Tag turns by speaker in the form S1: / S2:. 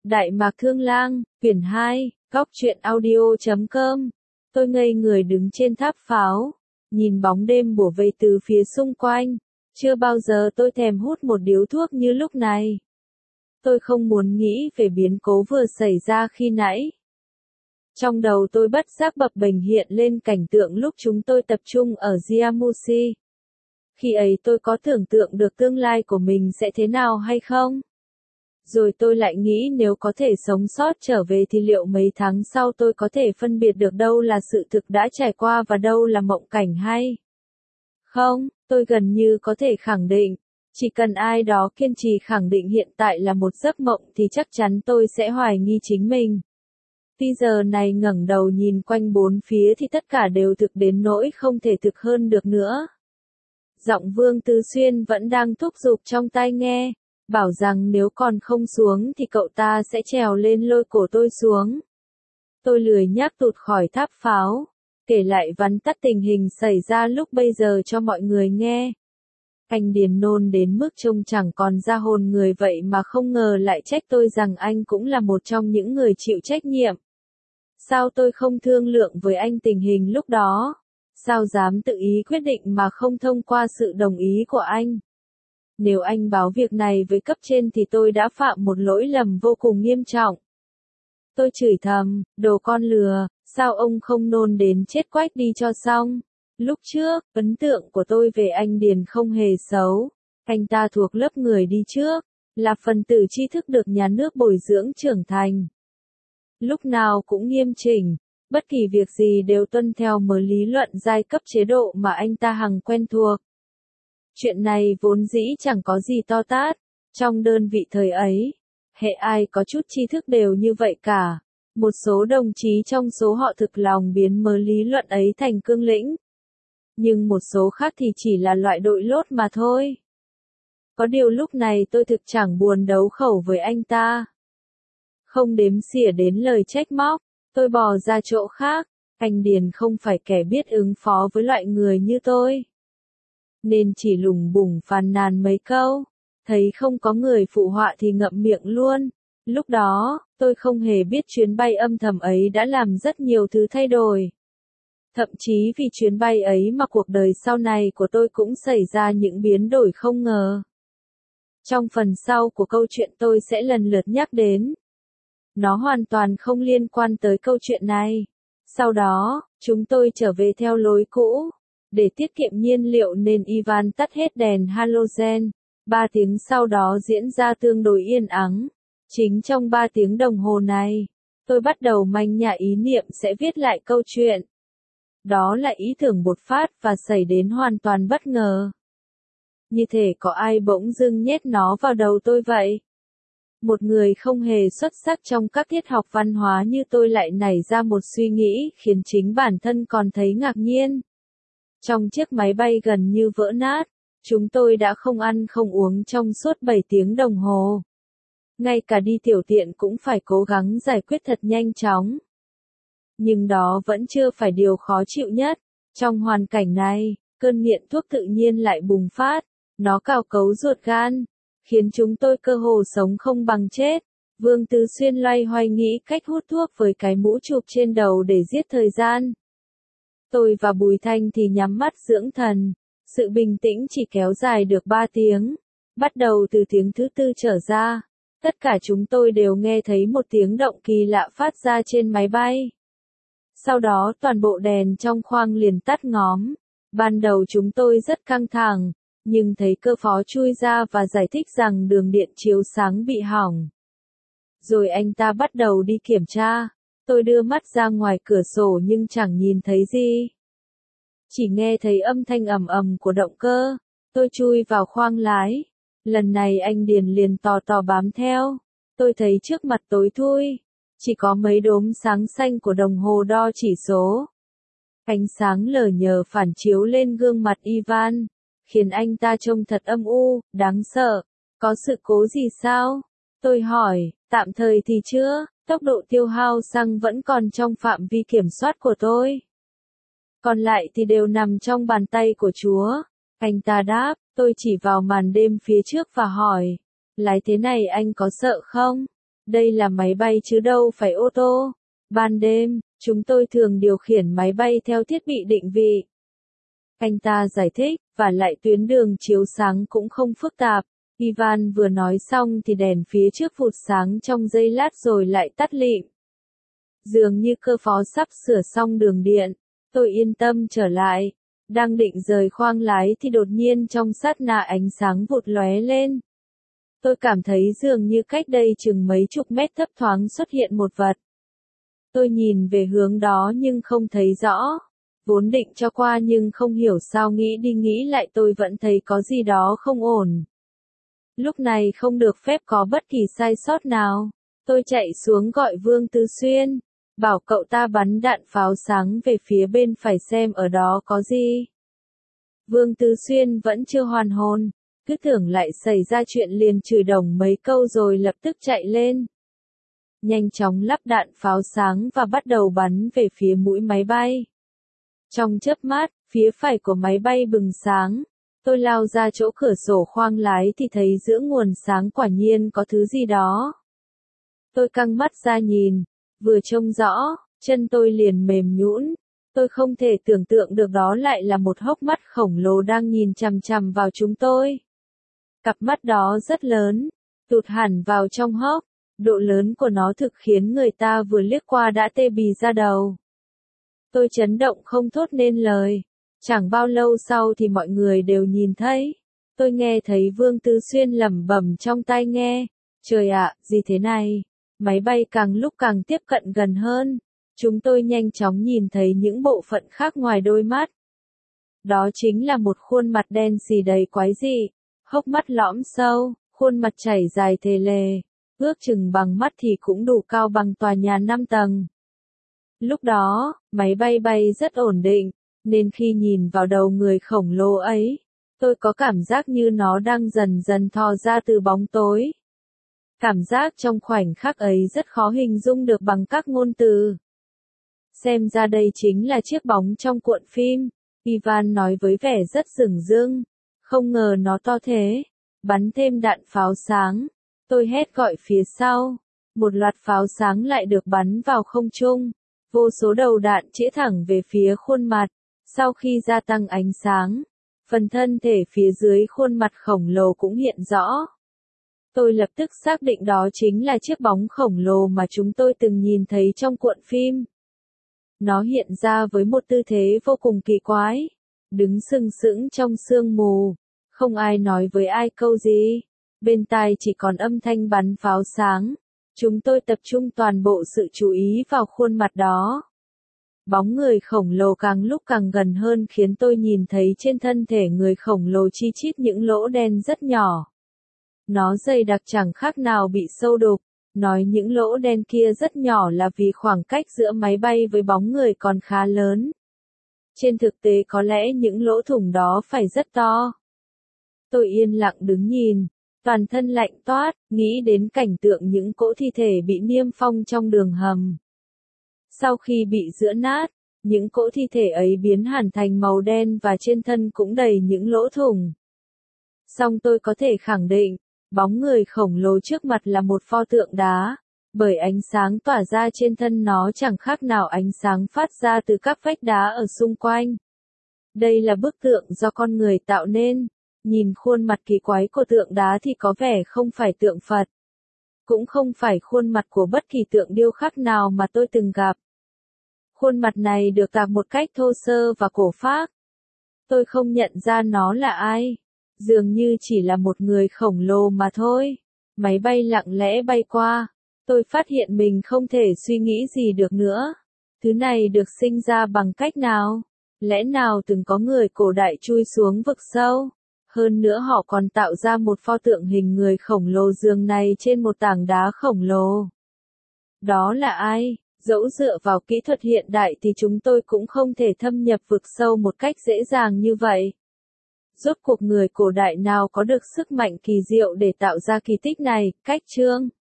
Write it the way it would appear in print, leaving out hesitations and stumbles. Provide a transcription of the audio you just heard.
S1: Đại Mạc Thương Lang, quyển 2, góc truyện audio.com. Tôi ngây người đứng trên tháp pháo, nhìn bóng đêm bủa vây từ phía xung quanh. Chưa bao giờ tôi thèm hút một điếu thuốc như lúc này. Tôi không muốn nghĩ về biến cố vừa xảy ra khi nãy. Trong đầu tôi bất giác bập bềnh hiện lên cảnh tượng lúc chúng tôi tập trung ở Jiamushi. Khi ấy tôi có tưởng tượng được tương lai của mình sẽ thế nào hay không? Rồi tôi lại nghĩ nếu có thể sống sót trở về thì liệu mấy tháng sau tôi có thể phân biệt được đâu là sự thực đã trải qua và đâu là mộng cảnh hay? Không, tôi gần như có thể khẳng định, chỉ cần ai đó kiên trì khẳng định hiện tại là một giấc mộng thì chắc chắn tôi sẽ hoài nghi chính mình. Tuy giờ này ngẩng đầu nhìn quanh bốn phía thì tất cả đều thực đến nỗi không thể thực hơn được nữa. Giọng Vương Tư Xuyên vẫn đang thúc giục trong tai nghe, bảo rằng nếu còn không xuống thì cậu ta sẽ trèo lên lôi cổ tôi xuống. Tôi lười nhác tụt khỏi tháp pháo, kể lại vắn tắt tình hình xảy ra lúc bây giờ cho mọi người nghe. Anh Điền nôn đến mức trông chẳng còn ra hồn người vậy mà không ngờ lại trách tôi rằng anh cũng là một trong những người chịu trách nhiệm. Sao tôi không thương lượng với anh tình hình lúc đó? Sao dám tự ý quyết định mà không thông qua sự đồng ý của anh? Nếu anh báo việc này với cấp trên thì tôi đã phạm một lỗi lầm vô cùng nghiêm trọng. Tôi chửi thầm, đồ con lừa, sao ông không nôn đến chết quách đi cho xong? Lúc trước, ấn tượng của tôi về anh Điền không hề xấu. Anh ta thuộc lớp người đi trước, là phần tử tri thức được nhà nước bồi dưỡng trưởng thành. Lúc nào cũng nghiêm chỉnh, bất kỳ việc gì đều tuân theo lý luận giai cấp chế độ mà anh ta hằng quen thuộc. Chuyện này vốn dĩ chẳng có gì to tát, trong đơn vị thời ấy, hệ ai có chút tri thức đều như vậy cả. Một số đồng chí trong số họ thực lòng biến lý luận ấy thành cương lĩnh. Nhưng một số khác thì chỉ là loại đội lốt mà thôi. Có điều lúc này tôi thực chẳng buồn đấu khẩu với anh ta. Không đếm xỉa đến lời trách móc, tôi bỏ ra chỗ khác. Anh Điền không phải kẻ biết ứng phó với loại người như tôi, nên chỉ lùng bùng phàn nàn mấy câu, thấy không có người phụ họa thì ngậm miệng luôn. Lúc đó, tôi không hề biết chuyến bay âm thầm ấy đã làm rất nhiều thứ thay đổi. Thậm chí vì chuyến bay ấy mà cuộc đời sau này của tôi cũng xảy ra những biến đổi không ngờ. Trong phần sau của câu chuyện tôi sẽ lần lượt nhắc đến. Nó hoàn toàn không liên quan tới câu chuyện này. Sau đó, chúng tôi trở về theo lối cũ. Để tiết kiệm nhiên liệu nên Ivan tắt hết đèn halogen. 3 tiếng sau đó diễn ra tương đối yên ắng. Chính trong 3 tiếng đồng hồ này, tôi bắt đầu manh nhả ý niệm sẽ viết lại câu chuyện. Đó là ý tưởng bột phát và xảy đến hoàn toàn bất ngờ. Như thể có ai bỗng dưng nhét nó vào đầu tôi vậy. Một người không hề xuất sắc trong các tiết học văn hóa như tôi lại nảy ra một suy nghĩ khiến chính bản thân còn thấy ngạc nhiên. Trong chiếc máy bay gần như vỡ nát, chúng tôi đã không ăn không uống trong suốt 7 tiếng đồng hồ. Ngay cả đi tiểu tiện cũng phải cố gắng giải quyết thật nhanh chóng. Nhưng đó vẫn chưa phải điều khó chịu nhất. Trong hoàn cảnh này, cơn nghiện thuốc tự nhiên lại bùng phát. Nó cào cấu ruột gan, khiến chúng tôi cơ hồ sống không bằng chết. Vương Tư Xuyên loay hoay nghĩ cách hút thuốc với cái mũ chụp trên đầu để giết thời gian. Tôi và Bùi Thanh thì nhắm mắt dưỡng thần. Sự bình tĩnh chỉ kéo dài được 3 tiếng. Bắt đầu từ tiếng thứ 4 trở ra, tất cả chúng tôi đều nghe thấy một tiếng động kỳ lạ phát ra trên máy bay. Sau đó toàn bộ đèn trong khoang liền tắt ngóm. Ban đầu chúng tôi rất căng thẳng, nhưng thấy cơ phó chui ra và giải thích rằng đường điện chiếu sáng bị hỏng. Rồi anh ta bắt đầu đi kiểm tra. Tôi đưa mắt ra ngoài cửa sổ nhưng chẳng nhìn thấy gì. Chỉ nghe thấy âm thanh ầm ầm của động cơ. Tôi chui vào khoang lái. Lần này anh Điền liền tò tò bám theo. Tôi thấy trước mặt tối thui. Chỉ có mấy đốm sáng xanh của đồng hồ đo chỉ số. Ánh sáng lờ nhờ phản chiếu lên gương mặt Ivan, khiến anh ta trông thật âm u, đáng sợ. Có sự cố gì sao? Tôi hỏi, tạm thời thì chưa, tốc độ tiêu hao xăng vẫn còn trong phạm vi kiểm soát của tôi. Còn lại thì đều nằm trong bàn tay của Chúa. Anh ta đáp, tôi chỉ vào màn đêm phía trước và hỏi, lái thế này anh có sợ không? Đây là máy bay chứ đâu phải ô tô. Ban đêm, chúng tôi thường điều khiển máy bay theo thiết bị định vị. Anh ta giải thích, và lại tuyến đường chiếu sáng cũng không phức tạp. Ivan vừa nói xong thì đèn phía trước vụt sáng trong giây lát rồi lại tắt lịm. Dường như cơ phó sắp sửa xong đường điện. Tôi yên tâm trở lại. Đang định rời khoang lái thì đột nhiên trong sát na ánh sáng vụt lóe lên. Tôi cảm thấy dường như cách đây chừng mấy chục mét thấp thoáng xuất hiện một vật. Tôi nhìn về hướng đó nhưng không thấy rõ. Vốn định cho qua nhưng không hiểu sao nghĩ đi nghĩ lại tôi vẫn thấy có gì đó không ổn. Lúc này không được phép có bất kỳ sai sót nào. Tôi chạy xuống gọi Vương Tư Xuyên. Bảo cậu ta bắn đạn pháo sáng về phía bên phải xem ở đó có gì. Vương Tư Xuyên vẫn chưa hoàn hồn. Cứ tưởng lại xảy ra chuyện liền chửi đồng mấy câu rồi lập tức chạy lên. Nhanh chóng lắp đạn pháo sáng và bắt đầu bắn về phía mũi máy bay. Trong chớp mắt, phía phải của máy bay bừng sáng. Tôi lao ra chỗ cửa sổ khoang lái thì thấy giữa nguồn sáng quả nhiên có thứ gì đó. Tôi căng mắt ra nhìn, vừa trông rõ, chân tôi liền mềm nhũn. Tôi không thể tưởng tượng được đó lại là một hốc mắt khổng lồ đang nhìn chằm chằm vào chúng tôi. Cặp mắt đó rất lớn, tụt hẳn vào trong hốc. Độ lớn của nó thực khiến người ta vừa liếc qua đã tê bì ra đầu. Tôi chấn động không thốt nên lời. Chẳng bao lâu sau thì mọi người đều nhìn thấy. Tôi nghe thấy Vương Tư Xuyên lẩm bẩm trong tai nghe. Trời ạ, gì thế này? Máy bay càng lúc càng tiếp cận gần hơn. Chúng tôi nhanh chóng nhìn thấy những bộ phận khác ngoài đôi mắt. Đó chính là một khuôn mặt đen xì đầy quái dị. Hốc mắt lõm sâu, khuôn mặt chảy dài thề lề. Ước chừng bằng mắt thì cũng đủ cao bằng tòa nhà 5 tầng. Lúc đó, máy bay bay rất ổn định, nên khi nhìn vào đầu người khổng lồ ấy, tôi có cảm giác như nó đang dần dần thò ra từ bóng tối. Cảm giác trong khoảnh khắc ấy rất khó hình dung được bằng các ngôn từ. Xem ra đây chính là chiếc bóng trong cuộn phim, Ivan nói với vẻ rất dửng dưng. Không ngờ nó to thế, bắn thêm đạn pháo sáng. Tôi hét gọi phía sau. Một loạt pháo sáng lại được bắn vào không trung. Vô số đầu đạn chĩa thẳng về phía khuôn mặt. Sau khi gia tăng ánh sáng, phần thân thể phía dưới khuôn mặt khổng lồ cũng hiện rõ. Tôi lập tức xác định đó chính là chiếc bóng khổng lồ mà chúng tôi từng nhìn thấy trong cuộn phim. Nó hiện ra với một tư thế vô cùng kỳ quái. Đứng sừng sững trong sương mù. Không ai nói với ai câu gì. Bên tai chỉ còn âm thanh bắn pháo sáng. Chúng tôi tập trung toàn bộ sự chú ý vào khuôn mặt đó. Bóng người khổng lồ càng lúc càng gần hơn khiến tôi nhìn thấy trên thân thể người khổng lồ chi chít những lỗ đen rất nhỏ. Nó dày đặc chẳng khác nào bị sâu đục. Nói những lỗ đen kia rất nhỏ là vì khoảng cách giữa máy bay với bóng người còn khá lớn. Trên thực tế có lẽ những lỗ thủng đó phải rất to. Tôi yên lặng đứng nhìn. Toàn thân lạnh toát, nghĩ đến cảnh tượng những cỗ thi thể bị niêm phong trong đường hầm. Sau khi bị giữa nát, những cỗ thi thể ấy biến hẳn thành màu đen và trên thân cũng đầy những lỗ thủng. Song tôi có thể khẳng định, bóng người khổng lồ trước mặt là một pho tượng đá, bởi ánh sáng tỏa ra trên thân nó chẳng khác nào ánh sáng phát ra từ các vách đá ở xung quanh. Đây là bức tượng do con người tạo nên. Nhìn khuôn mặt kỳ quái của tượng đá thì có vẻ không phải tượng Phật. Cũng không phải khuôn mặt của bất kỳ tượng điêu khắc nào mà tôi từng gặp. Khuôn mặt này được tạc một cách thô sơ và cổ phác. Tôi không nhận ra nó là ai. Dường như chỉ là một người khổng lồ mà thôi. Máy bay lặng lẽ bay qua. Tôi phát hiện mình không thể suy nghĩ gì được nữa. Thứ này được sinh ra bằng cách nào? Lẽ nào từng có người cổ đại chui xuống vực sâu? Hơn nữa họ còn tạo ra một pho tượng hình người khổng lồ giường này trên một tảng đá khổng lồ. Đó là ai? Dẫu dựa vào kỹ thuật hiện đại thì chúng tôi cũng không thể thâm nhập vực sâu một cách dễ dàng như vậy. Rốt cuộc người cổ đại nào có được sức mạnh kỳ diệu để tạo ra kỳ tích này? Cách chương